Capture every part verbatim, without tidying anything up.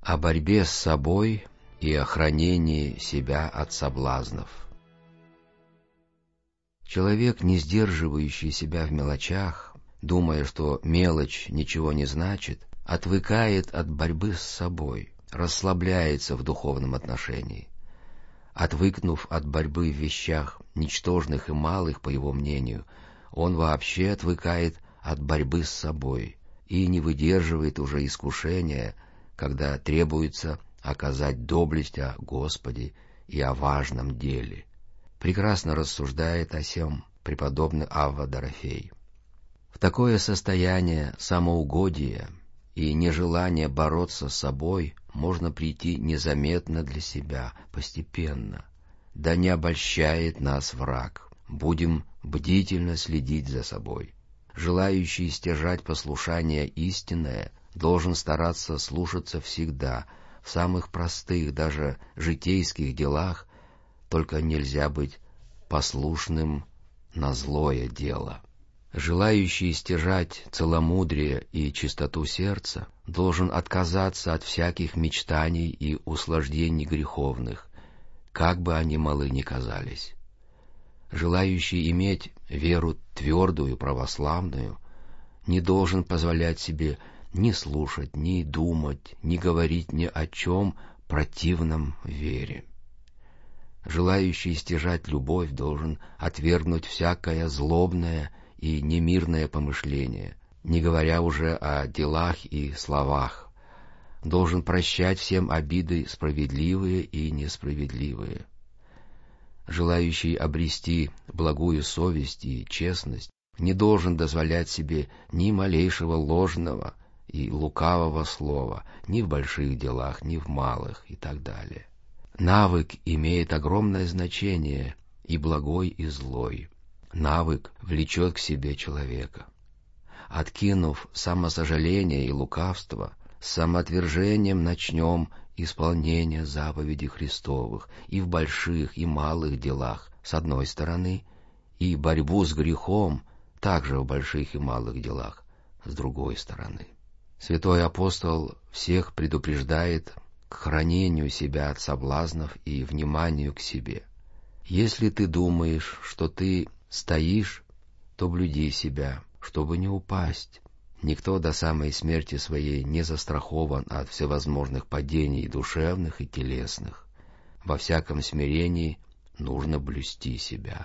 О борьбе с собой и о хранении себя от соблазнов. Человек, не сдерживающий себя в мелочах, думая, что мелочь ничего не значит, отвыкает от борьбы с собой, расслабляется в духовном отношении. Отвыкнув от борьбы в вещах ничтожных и малых, по его мнению, он вообще отвыкает от борьбы с собой и не выдерживает уже искушения, когда требуется оказать доблесть о Господе и о важном деле. Прекрасно рассуждает о сем преподобный Авва Дорофей. В такое состояние самоугодия и нежелания бороться с собой можно прийти незаметно для себя, постепенно. Да не обольщает нас враг. Будем бдительно следить за собой. Желающий стяжать послушание истинное должен стараться слушаться всегда, в самых простых, даже житейских делах, только нельзя быть послушным на злое дело. Желающий стяжать целомудрие и чистоту сердца должен отказаться от всяких мечтаний и услаждений греховных, как бы они малы ни казались. Желающий иметь веру твердую, православную, не должен позволять себе ни слушать, ни думать, ни говорить ни о чем противном вере. Желающий стяжать любовь должен отвергнуть всякое злобное и немирное помышление, не говоря уже о делах и словах. Должен прощать всем обиды справедливые и несправедливые. Желающий обрести благую совесть и честность не должен дозволять себе ни малейшего ложного и лукавого слова ни в больших делах, ни в малых и так далее. Навык имеет огромное значение, и благой, и злой. Навык влечет к себе человека. Откинув самосожаление и лукавство, с самоотвержением начнем исполнение заповедей Христовых и в больших и малых делах, с одной стороны, и борьбу с грехом также в больших и малых делах, с другой стороны. Святой апостол всех предупреждает к хранению себя от соблазнов и вниманию к себе. Если ты думаешь, что ты стоишь, то блюди себя, чтобы не упасть. Никто до самой смерти своей не застрахован от всевозможных падений душевных и телесных. Во всяком смирении нужно блюсти себя.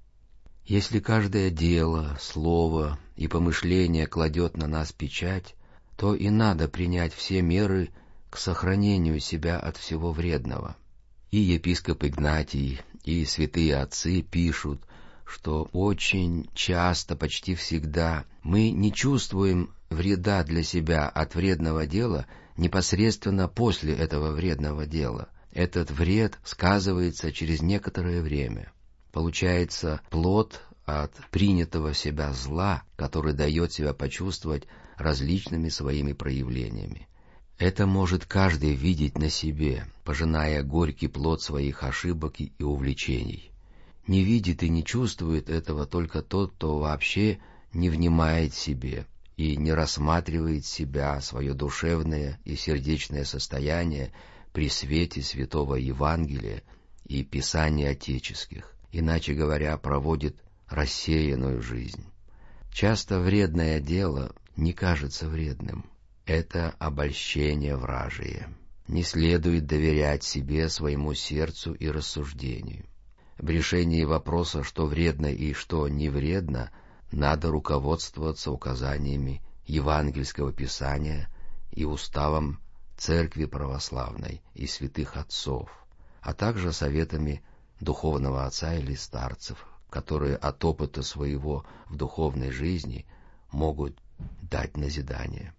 Если каждое дело, слово и помышление кладет на нас печать, то и надо принять все меры к сохранению себя от всего вредного. И епископ Игнатий, и святые отцы пишут, что очень часто, почти всегда, мы не чувствуем вреда для себя от вредного дела непосредственно после этого вредного дела. Этот вред сказывается через некоторое время. Получается плод от принятого в себя зла, который дает себя почувствовать различными своими проявлениями. Это может каждый видеть на себе, пожиная горький плод своих ошибок и увлечений. Не видит и не чувствует этого только тот, кто вообще не внимает себе и не рассматривает себя, свое душевное и сердечное состояние при свете святого Евангелия и Писаний отеческих, иначе говоря, проводит рассеянную жизнь. Часто вредное дело не кажется вредным. Это обольщение вражие. Не следует доверять себе, своему сердцу и рассуждению. В решении вопроса, что вредно и что не вредно, надо руководствоваться указаниями Евангельского Писания и уставом Церкви Православной и святых отцов, а также советами духовного отца или старцев, которые от опыта своего в духовной жизни могут дать назидание.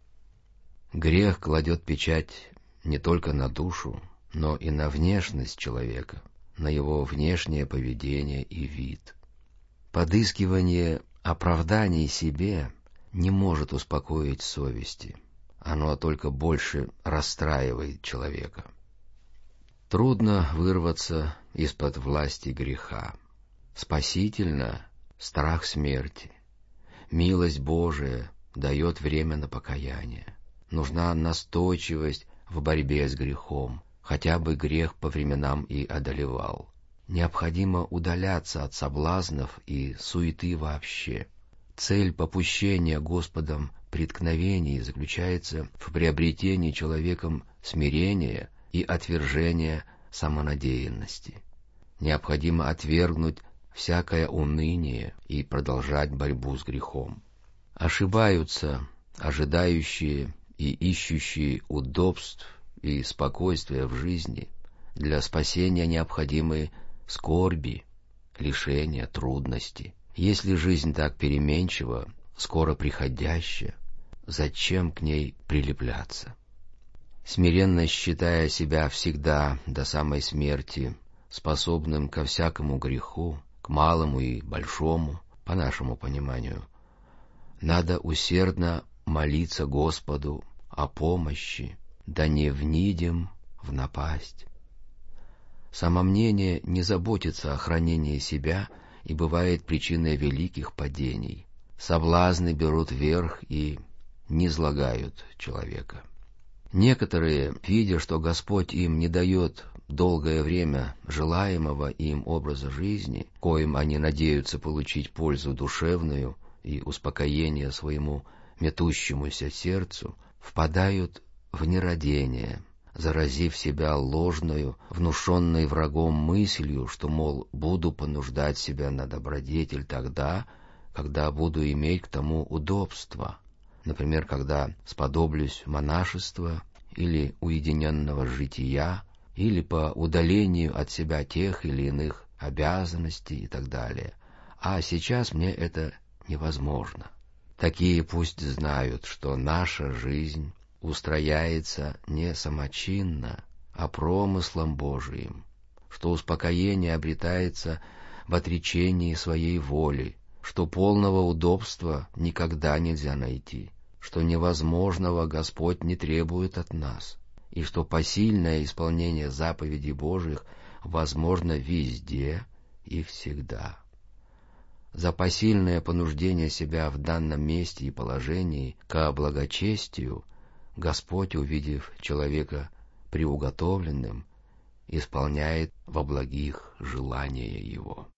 Грех кладет печать не только на душу, но и на внешность человека, на его внешнее поведение и вид. Подыскивание оправданий себе не может успокоить совести, оно только больше расстраивает человека. Трудно вырваться из-под власти греха. Спасительно страх смерти. Милость Божия дает время на покаяние. Нужна настойчивость в борьбе с грехом, хотя бы грех по временам и одолевал. Необходимо удаляться от соблазнов и суеты вообще. Цель попущения Господом преткновений заключается в приобретении человеком смирения и отвержения самонадеянности. Необходимо отвергнуть всякое уныние и продолжать борьбу с грехом. Ошибаются ожидающие и ищущие удобств и спокойствия в жизни. Для спасения необходимы скорби, лишения, трудности. Если жизнь так переменчива, скоро приходящая, зачем к ней прилепляться? Смиренно считая себя всегда до самой смерти способным ко всякому греху, к малому и большому, по нашему пониманию, надо усердно молиться Господу о помощи, да не внидим в напасть. Самомнение не заботится о хранении себя и бывает причиной великих падений. Соблазны берут верх и низлагают человека. Некоторые, видя, что Господь им не дает долгое время желаемого им образа жизни, коим они надеются получить пользу душевную и успокоение своему метущемуся сердцу, впадают в нерадение, заразив себя ложною, внушенной врагом мыслью, что, мол, буду понуждать себя на добродетель тогда, когда буду иметь к тому удобство, например, когда сподоблюсь монашества или уединенного жития, или по удалению от себя тех или иных обязанностей и так далее. А сейчас мне это невозможно. Такие пусть знают, что наша жизнь устрояется не самочинно, а промыслом Божиим, что успокоение обретается в отречении своей воли, что полного удобства никогда нельзя найти, что невозможного Господь не требует от нас, и что посильное исполнение заповедей Божьих возможно везде и всегда. За посильное понуждение себя в данном месте и положении ко благочестию Господь, увидев человека приуготовленным, исполняет во благих желания его.